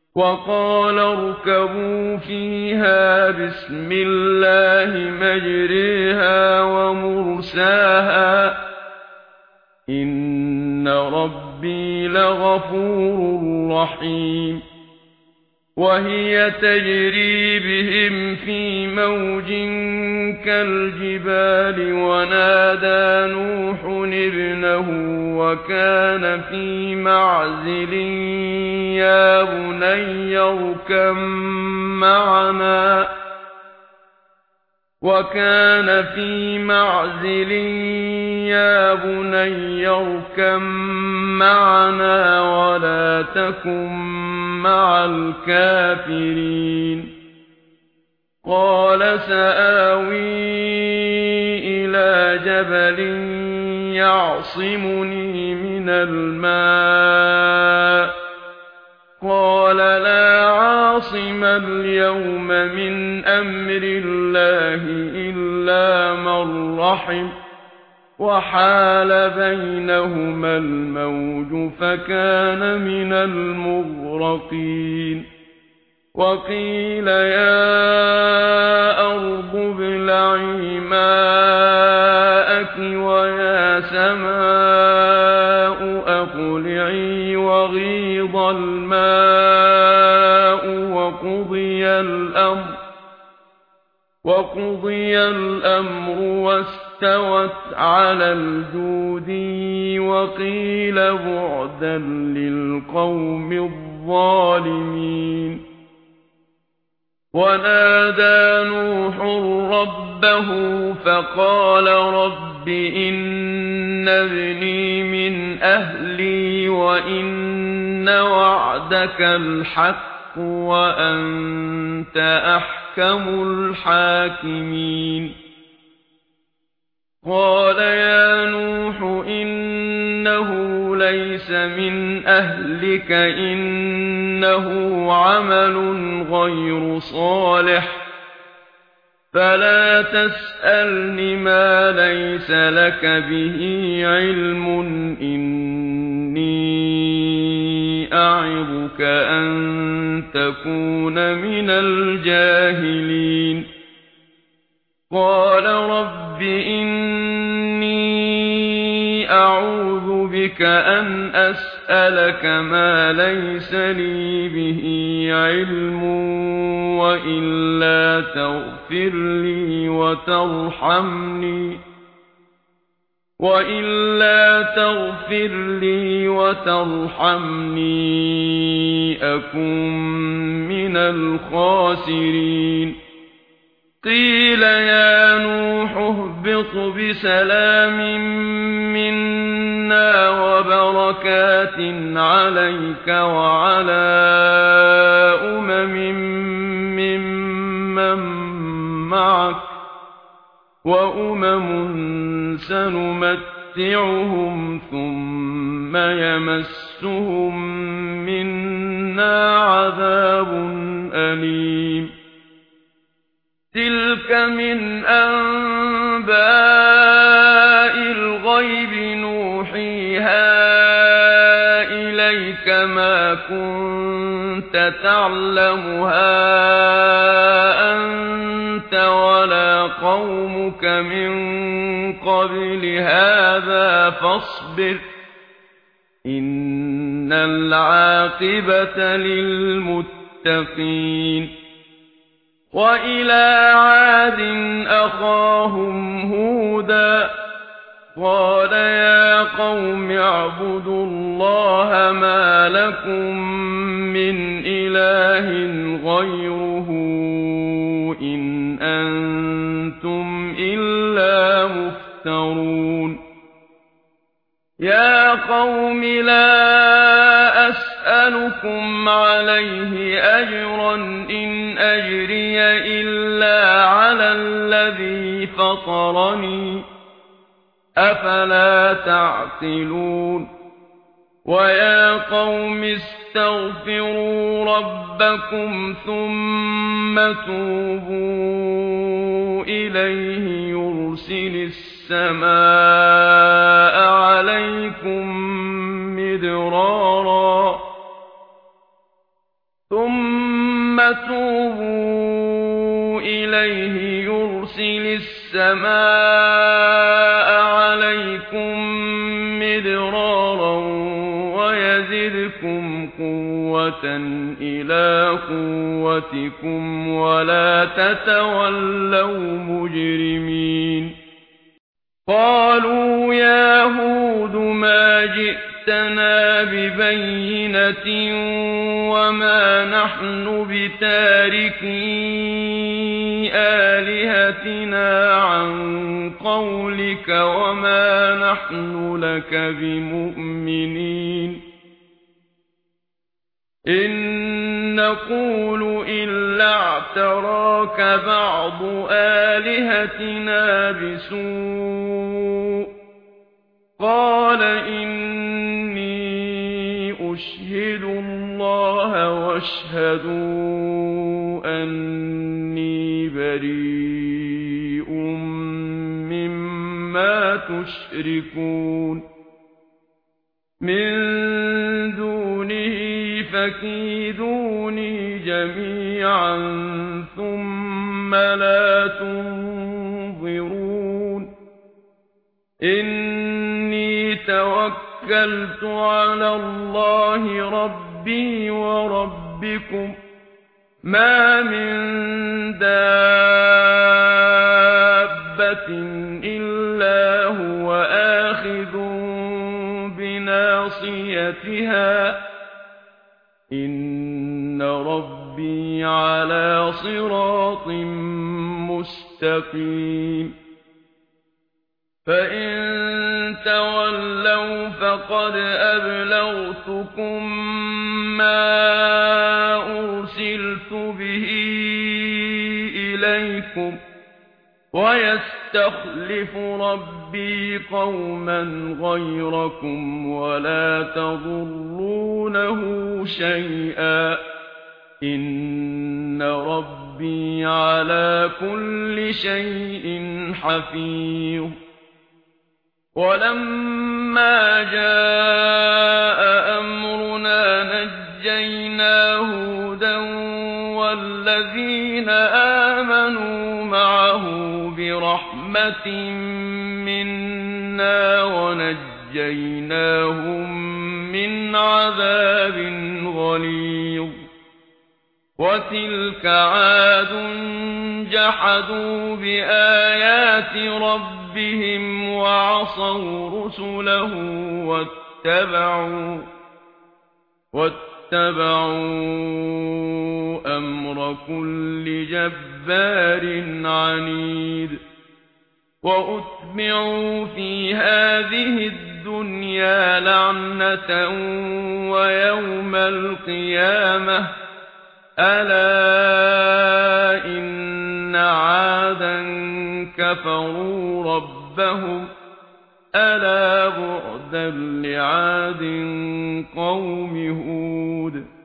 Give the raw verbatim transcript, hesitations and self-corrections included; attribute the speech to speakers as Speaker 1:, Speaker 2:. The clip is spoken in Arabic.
Speaker 1: وقال اركبوا فيها بسم الله مجريها ومرساها إن ربي لغفور رحيم وهي تجري بهم في موج كالجبال ونادى نوح ابنه وكان في معزل يا بني اركب معنا وكان في معزل يا بني اركب معنا ولا تكن مع الكافرين قال سآوي إلى جبل يعصمني من الماء قال لا عاصم اليوم من أمر الله إلا من رحم وحال بينهما الموج فكان من المغرقين وقيل يا أرض ابلعي ماءك ويا سماء أقلعي وغيض الماء وقضي الأمر وقضي الأمر واستوت على الجودي وقيل بعدا للقوم الظالمين ونادى نوح ربه فقال رب إن ابني من أهلي وإن وعدك الحق وأنت أحكم الحاكمين قال يا نوح إنه ليس من أهلك إنه عمل غير صالح فلا تسألني ما ليس لك به علم إني أعظك أن تكون من الجاهلين قال رب إني أعوذ بك أن أسألك ما ليس لي به علم وإلا تغفر لي وترحمني وإلا تغفر لي وترحمني أكن من الخاسرين قيل يا نوح اهبط بسلام منا وبركات عليك وعلى أمم ممن معك وأمم سنمتعهم ثم يمسهم منا عذاب أليم تلك من أنباء الغيب نوحيها إليك ما كنت تعلمها أنت ولا قومك من قبل هذا فاصبر إن العاقبة للمتقين وإلى عاد أخاهم هودا قال يا قوم اعبدوا الله ما لكم من إله غيره إن أنتم إلا مفترون يا قوم لا أسألكم عليه أجرا إن أجري إلا على الذي فطرني أفلا تعقلون ويا قوم استغفروا ربكم ثم توبوا إليه يرسل السماء عليكم مدرارا ثم توبوا إليه يرسل السماء عليكم مدرارا ويزدكم قوة إلى قوتكم ولا تتولوا مجرمين قالوا يا هود ما جئتنا ببينة وما نحن بتاركي آلهتنا عن قولك وما نحن لك بمؤمنين إن نقول إلا اعتراك بعض آلهتنا بسوء قال إني أشهد الله واشهدوا أني بريء مما تشركون من دونه فكيدوني جميعا ثم لا تنظرون إني توكلت على الله ربي وربكم ما من دابة إلا هو آخذ بناصيتها إن ربي على صراط مستقيم فإن تولوا فقد أبلغتكم ما أرسلت به إليكم ويستخلف ربي قوما غيركم ولا تضرونه شيئا إن ربي على كل شيء حفيظ ولما جاء أمرنا نجينا هودا والذين آمنوا معه برحمة منا ونجيناهم من عذاب غليظ وتلك عاد جحدوا بآيات ربهم وعصوا رسله واتبعوا واتبعوا أمر كل جبار عنيد وأتبعوا في هذه الدنيا لعنة ويوم القيامة ألا إن عادا كفروا ربهم ألا بعدا لعاد قوم هود